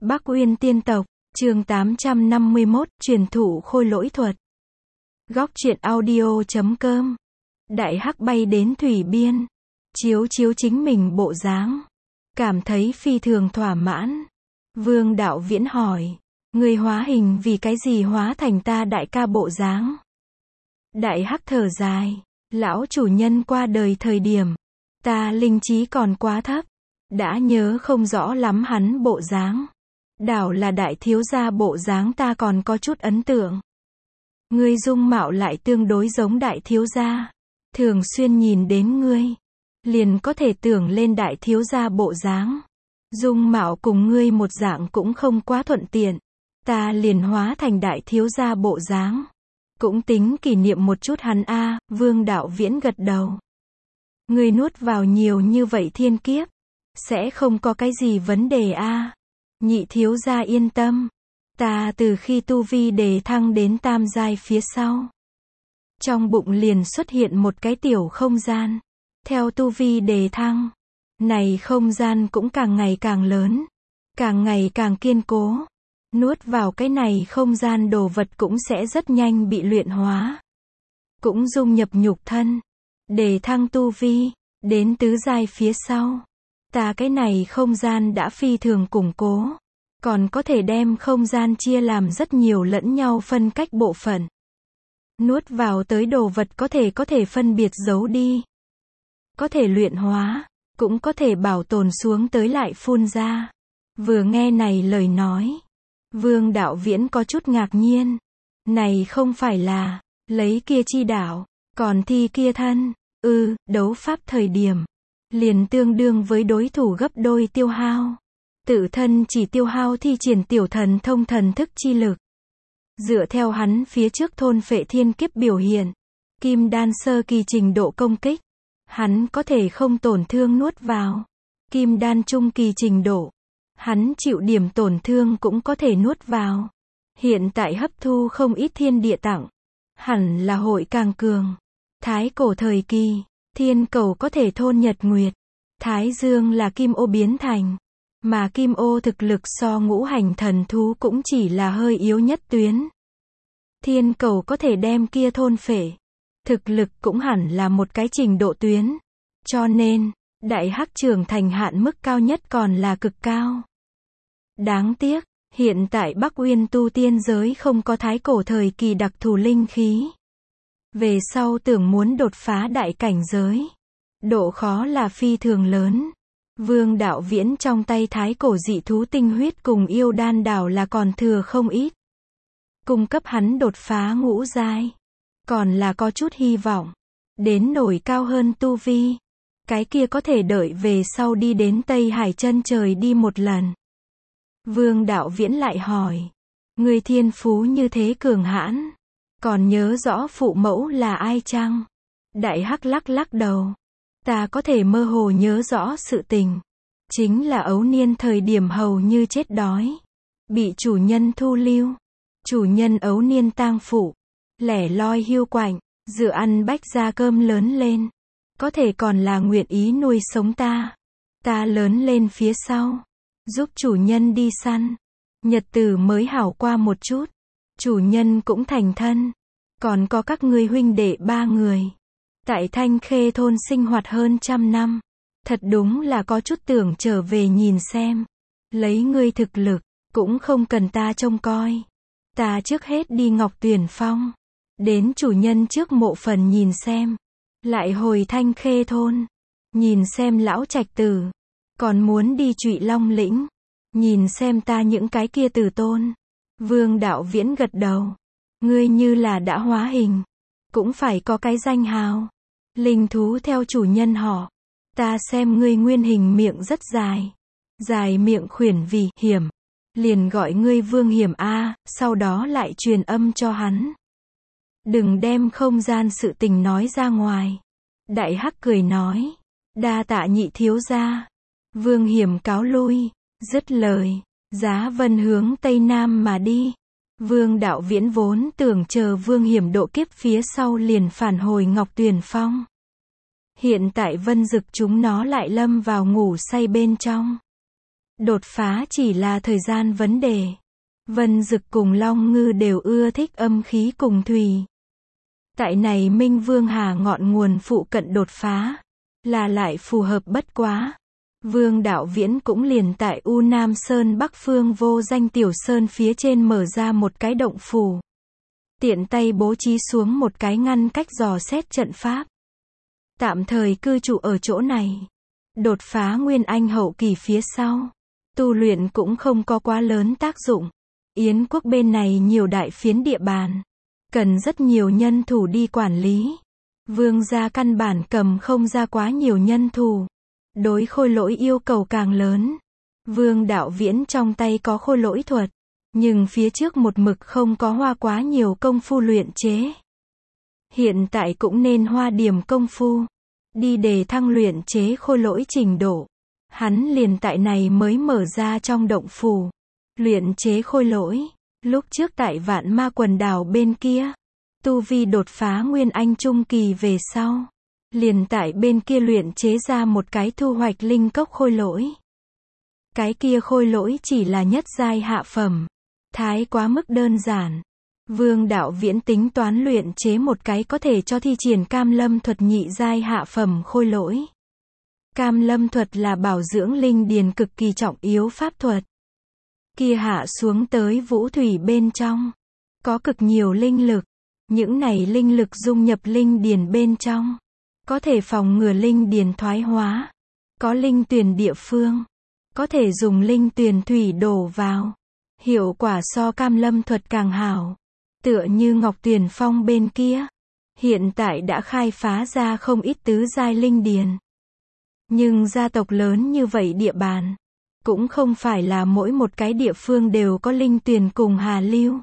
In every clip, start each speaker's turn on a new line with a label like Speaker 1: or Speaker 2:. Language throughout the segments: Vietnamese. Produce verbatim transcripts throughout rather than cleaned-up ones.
Speaker 1: Bắc Uyên tiên tộc, chương tám trăm năm mươi mốt, truyền thụ khôi lỗi thuật. Góc truyện audio chấm com. Đại hắc bay đến thủy biên, chiếu chiếu chính mình bộ dáng, cảm thấy phi thường thỏa mãn. Vương Đạo Viễn hỏi, người hóa hình vì cái gì hóa thành ta đại ca bộ dáng? Đại hắc thở dài, lão chủ nhân qua đời thời điểm, ta linh trí còn quá thấp, đã nhớ không rõ lắm hắn bộ dáng. Đảo là đại thiếu gia bộ dáng ta còn có chút ấn tượng. Ngươi dung mạo lại tương đối giống đại thiếu gia, thường xuyên nhìn đến ngươi, liền có thể tưởng lên đại thiếu gia bộ dáng. Dung mạo cùng ngươi một dạng cũng không quá thuận tiện, ta liền hóa thành đại thiếu gia bộ dáng. Cũng tính kỷ niệm một chút hắn a. À, Vương Đạo Viễn gật đầu. Ngươi nuốt vào nhiều như vậy thiên kiếp, sẽ không có cái gì vấn đề a. À. Nhị thiếu gia yên tâm, ta từ khi tu vi đề thăng đến tam giai phía sau, trong bụng liền xuất hiện một cái tiểu không gian. Theo tu vi đề thăng, này không gian cũng càng ngày càng lớn, càng ngày càng kiên cố. Nuốt vào cái này không gian đồ vật cũng sẽ rất nhanh bị luyện hóa, cũng dung nhập nhục thân, đề thăng tu vi, đến tứ giai phía sau. Ta cái này không gian đã phi thường củng cố, còn có thể đem không gian chia làm rất nhiều lẫn nhau phân cách bộ phận. Nuốt vào tới đồ vật có thể có thể phân biệt giấu đi, có thể luyện hóa, cũng có thể bảo tồn xuống tới lại phun ra. Vừa nghe này lời nói, Vương Đạo Viễn có chút ngạc nhiên. Này không phải là lấy kia chi đạo, còn thi kia thân, ư, ừ, đấu pháp thời điểm, liền tương đương với đối thủ gấp đôi tiêu hao. Tự thân chỉ tiêu hao thi triển tiểu thần thông thần thức chi lực. Dựa theo hắn phía trước thôn phệ thiên kiếp biểu hiện, kim đan sơ kỳ trình độ công kích, hắn có thể không tổn thương nuốt vào. Kim đan trung kỳ trình độ, hắn chịu điểm tổn thương cũng có thể nuốt vào. Hiện tại hấp thu không ít thiên địa tặng, hẳn là hội càng cường. Thái cổ thời kỳ, thiên cầu có thể thôn nhật nguyệt, thái dương là kim ô biến thành, mà kim ô thực lực so ngũ hành thần thú cũng chỉ là hơi yếu nhất tuyến. Thiên cầu có thể đem kia thôn phệ, thực lực cũng hẳn là một cái trình độ tuyến. Cho nên, đại hắc trưởng thành hạn mức cao nhất còn là cực cao. Đáng tiếc, hiện tại Bắc Uyên tu tiên giới không có thái cổ thời kỳ đặc thù linh khí. Về sau tưởng muốn đột phá đại cảnh giới, độ khó là phi thường lớn. Vương Đạo Viễn trong tay thái cổ dị thú tinh huyết cùng yêu đan đảo là còn thừa không ít, cung cấp hắn đột phá ngũ giai, còn là có chút hy vọng, đến nổi cao hơn tu vi. Cái kia có thể đợi về sau đi đến Tây Hải chân trời đi một lần. Vương Đạo Viễn lại hỏi, người thiên phú như thế cường hãn, còn nhớ rõ phụ mẫu là ai chăng? Đại hắc lắc lắc đầu, ta có thể mơ hồ nhớ rõ sự tình, chính là ấu niên thời điểm hầu như chết đói, bị chủ nhân thu lưu. Chủ nhân ấu niên tang phụ, lẻ loi hiu quạnh, dựa ăn bách gia cơm lớn lên, có thể còn là nguyện ý nuôi sống ta. Ta lớn lên phía sau, giúp chủ nhân đi săn, nhật tử mới hảo qua một chút, chủ nhân cũng thành thân, còn có các ngươi huynh đệ ba người, tại Thanh Khê thôn sinh hoạt hơn trăm năm, thật đúng là có chút tưởng trở về nhìn xem. Lấy ngươi thực lực, cũng không cần ta trông coi, ta trước hết đi Ngọc Tuyền Phong, đến chủ nhân trước mộ phần nhìn xem, lại hồi Thanh Khê thôn, nhìn xem lão trạch tử, còn muốn đi Trụy Long lĩnh, nhìn xem ta những cái kia tử tôn. Vương Đạo Viễn gật đầu, ngươi như là đã hóa hình, cũng phải có cái danh hào. Linh thú theo chủ nhân họ, ta xem ngươi nguyên hình miệng rất dài, dài miệng khuyển vì Hiểm, liền gọi ngươi Vương Hiểm a. Sau đó lại truyền âm cho hắn, đừng đem không gian sự tình nói ra ngoài. Đại hắc cười nói, đa tạ nhị thiếu gia. Vương Hiểm cáo lui, dứt lời, giá vân hướng tây nam mà đi. Vương Đạo Viễn vốn tưởng chờ Vương Hiểm độ kiếp phía sau liền phản hồi Ngọc Tuyền Phong. Hiện tại Vân Dực chúng nó lại lâm vào ngủ say bên trong. Đột phá chỉ là thời gian vấn đề. Vân Dực cùng Long Ngư đều ưa thích âm khí cùng thủy. Tại này Minh Vương Hà ngọn nguồn phụ cận đột phá, là lại phù hợp bất quá. Vương Đạo Viễn cũng liền tại U Nam Sơn Bắc Phương vô danh tiểu sơn phía trên mở ra một cái động phủ. Tiện tay bố trí xuống một cái ngăn cách dò xét trận pháp. Tạm thời cư trụ ở chỗ này. Đột phá Nguyên Anh hậu kỳ phía sau. Tu luyện cũng không có quá lớn tác dụng. Yến quốc bên này nhiều đại phiến địa bàn. Cần rất nhiều nhân thủ đi quản lý. Vương gia căn bản cầm không ra quá nhiều nhân thủ. Đối khôi lỗi yêu cầu càng lớn. Vương Đạo Viễn trong tay có khôi lỗi thuật. Nhưng phía trước một mực không có hoa quá nhiều công phu luyện chế. Hiện tại cũng nên hoa điểm công phu. Đi đề thăng luyện chế khôi lỗi trình độ. Hắn liền tại này mới mở ra trong động phủ. Luyện chế khôi lỗi. Lúc trước tại Vạn Ma quần đảo bên kia. Tu vi đột phá Nguyên Anh trung kỳ về sau. Liền tại bên kia luyện chế ra một cái thu hoạch linh cốc khôi lỗi. Cái kia khôi lỗi chỉ là nhất giai hạ phẩm. Thái quá mức đơn giản. Vương Đạo Viễn tính toán luyện chế một cái có thể cho thi triển cam lâm thuật nhị giai hạ phẩm khôi lỗi. Cam lâm thuật là bảo dưỡng linh điền cực kỳ trọng yếu pháp thuật. Kia hạ xuống tới vũ thủy bên trong. Có cực nhiều linh lực. Những này linh lực dung nhập linh điền bên trong. Có thể phòng ngừa linh điền thoái hóa. Có linh tuyền địa phương. Có thể dùng linh tuyền thủy đổ vào. Hiệu quả so cam lâm thuật càng hảo. Tựa như Ngọc Tuyền Phong bên kia. Hiện tại đã khai phá ra không ít tứ giai linh điền. Nhưng gia tộc lớn như vậy địa bàn. Cũng không phải là mỗi một cái địa phương đều có linh tuyền cùng hà lưu.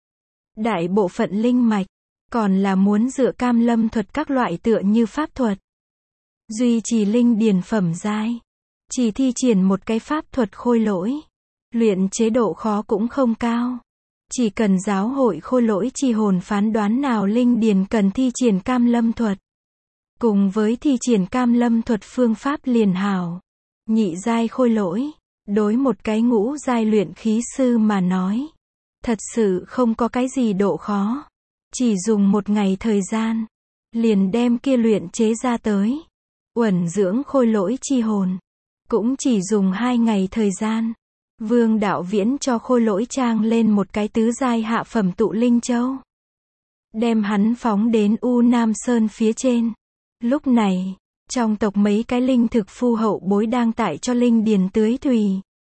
Speaker 1: Đại bộ phận linh mạch. Còn là muốn dựa cam lâm thuật các loại tựa như pháp thuật. Duy trì linh điền phẩm giai. Chỉ thi triển một cái pháp thuật khôi lỗi. Luyện chế độ khó cũng không cao. Chỉ cần giáo hội khôi lỗi chi hồn phán đoán nào linh điền cần thi triển cam lâm thuật. Cùng với thi triển cam lâm thuật phương pháp liền hảo. Nhị giai khôi lỗi. Đối một cái ngũ giai luyện khí sư mà nói. Thật sự không có cái gì độ khó. Chỉ dùng một ngày thời gian. Liền đem kia luyện chế ra tới. Uẩn dưỡng khôi lỗi chi hồn. Cũng chỉ dùng hai ngày thời gian. Vương Đạo Viễn cho khôi lỗi trang lên một cái tứ giai hạ phẩm tụ linh châu. Đem hắn phóng đến U Nam Sơn phía trên. Lúc này, trong tộc mấy cái linh thực phu hậu bối đang tại cho linh điền tưới thủy.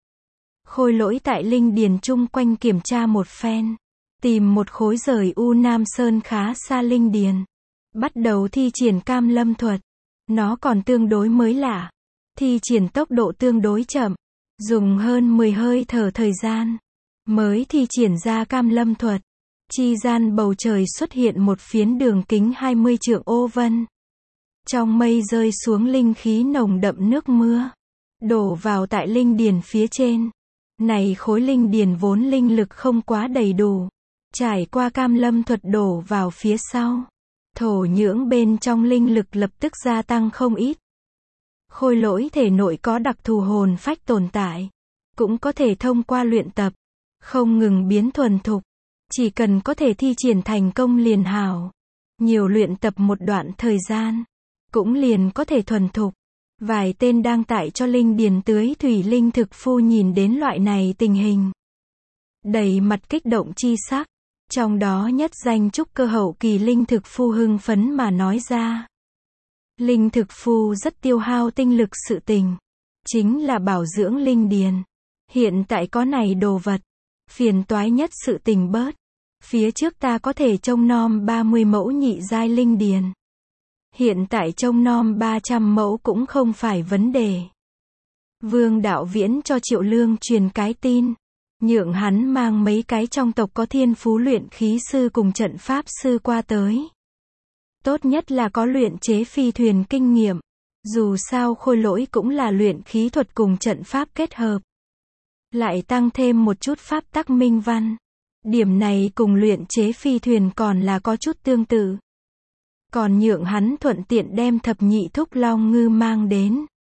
Speaker 1: Khôi lỗi tại linh điền chung quanh kiểm tra một phen. Tìm một khối rời U Nam Sơn khá xa linh điền. Bắt đầu thi triển cam lâm thuật. Nó còn tương đối mới lạ. Thi triển tốc độ tương đối chậm. Dùng hơn mười hơi thở thời gian. Mới thi triển ra cam lâm thuật. Chi gian bầu trời xuất hiện một phiến đường kính hai mươi trượng ô vân. Trong mây rơi xuống linh khí nồng đậm nước mưa. Đổ vào tại linh điền phía trên. Này khối linh điền vốn linh lực không quá đầy đủ. Trải qua cam lâm thuật đổ vào phía sau. Thổ nhưỡng bên trong linh lực lập tức gia tăng không ít. Khôi lỗi thể nội có đặc thù hồn phách tồn tại. Cũng có thể thông qua luyện tập. Không ngừng biến thuần thục. Chỉ cần có thể thi triển thành công liền hảo. Nhiều luyện tập một đoạn thời gian. Cũng liền có thể thuần thục. Vài tên đang tại cho linh điền tưới thủy linh thực phu nhìn đến loại này tình hình. Đầy mặt kích động chi sắc. Trong đó nhất danh trúc cơ hậu kỳ linh thực phu hưng phấn mà nói ra. Linh thực phu rất tiêu hao tinh lực sự tình. Chính là bảo dưỡng linh điền. Hiện tại có này đồ vật. Phiền toái nhất sự tình bớt. Phía trước ta có thể trông nom ba mươi mẫu nhị giai linh điền. Hiện tại trông nom ba trăm mẫu cũng không phải vấn đề. Vương Đạo Viễn cho Triệu Lương truyền cái tin. Nhượng hắn mang mấy cái trong tộc có thiên phú luyện khí sư cùng trận pháp sư qua tới. Tốt nhất là có luyện chế phi thuyền kinh nghiệm. Dù sao khôi lỗi cũng là luyện khí thuật cùng trận pháp kết hợp. Lại tăng thêm một chút pháp tắc minh văn. Điểm này cùng luyện chế phi thuyền còn là có chút tương tự. Còn nhượng hắn thuận tiện đem thập nhị thúc long ngư mang đến.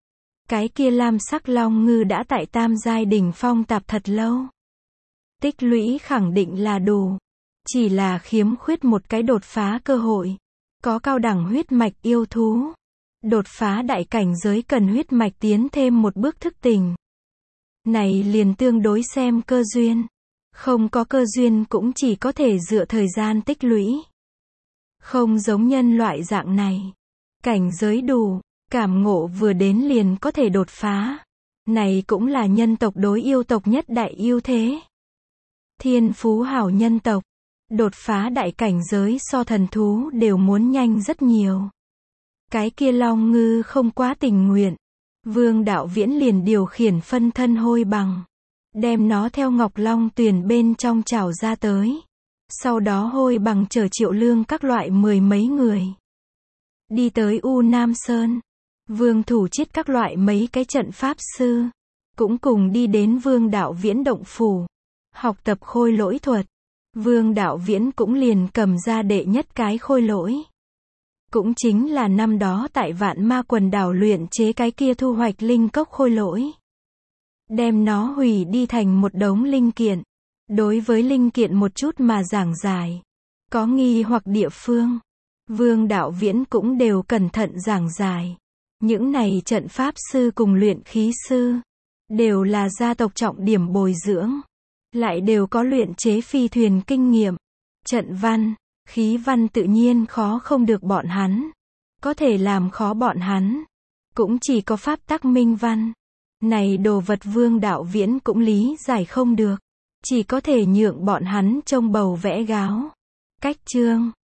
Speaker 1: Cái kia lam sắc long ngư đã tại tam giai đỉnh phong tạp thật lâu. Tích lũy khẳng định là đủ. Chỉ là khiếm khuyết một cái đột phá cơ hội. Có cao đẳng huyết mạch yêu thú. Đột phá đại cảnh giới cần huyết mạch tiến thêm một bước thức tỉnh. Này liền tương đối xem cơ duyên. Không có cơ duyên cũng chỉ có thể dựa thời gian tích lũy. Không giống nhân loại dạng này. Cảnh giới đủ, cảm ngộ vừa đến liền có thể đột phá. Này cũng là nhân tộc đối yêu tộc nhất đại ưu thế. Thiên phú hảo nhân tộc. Đột phá đại cảnh giới so thần thú đều muốn nhanh rất nhiều. Cái kia long ngư không quá tình nguyện. Vương Đạo Viễn liền điều khiển phân thân hôi bằng. Đem nó theo ngọc long tuyền bên trong trảo ra tới. Sau đó hôi bằng chở Triệu Lương các loại mười mấy người. Đi tới U Nam Sơn. Vương Thủ Chiết các loại mấy cái trận pháp sư. Cũng cùng đi đến Vương Đạo Viễn động phủ. Học tập khôi lỗi thuật. Vương Đạo Viễn cũng liền cầm ra đệ nhất cái khôi lỗi. Cũng chính là năm đó tại Vạn Ma quần đảo luyện chế cái kia thu hoạch linh cốc khôi lỗi. Đem nó hủy đi thành một đống linh kiện. Đối với linh kiện một chút mà giảng giải. Có nghi hoặc địa phương. Vương Đạo Viễn cũng đều cẩn thận giảng giải. Những này trận pháp sư cùng luyện khí sư. Đều là gia tộc trọng điểm bồi dưỡng. Lại đều có luyện chế phi thuyền kinh nghiệm. Trận văn, khí văn tự nhiên khó không được bọn hắn. Có thể làm khó bọn hắn. Cũng chỉ có pháp tắc minh văn. Này đồ vật Vương Đạo Viễn cũng lý giải không được. Chỉ có thể nhượng bọn hắn trông bầu vẽ gáo. Cách chương